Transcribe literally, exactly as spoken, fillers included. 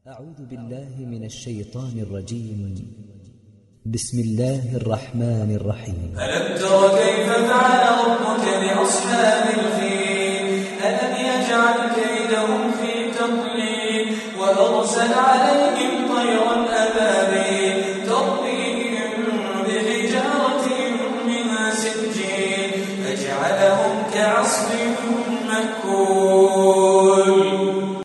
أعوذ بالله من الشيطان الرجيم. بسم الله الرحمن الرحيم. ألم تر كيف فعل ربك بأصحاب الفيل ألم يجعل كيدهم في تضليل وأرسل عليهم طيرا أبابيل ترميهم بحجارة من سجيل فجعلهم كعصف مأكول.